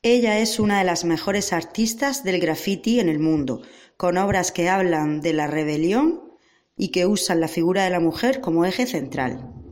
Ella es una de las mejores artistas del graffiti en el mundo, con obras que hablan de la rebelión y que usan la figura de la mujer como eje central.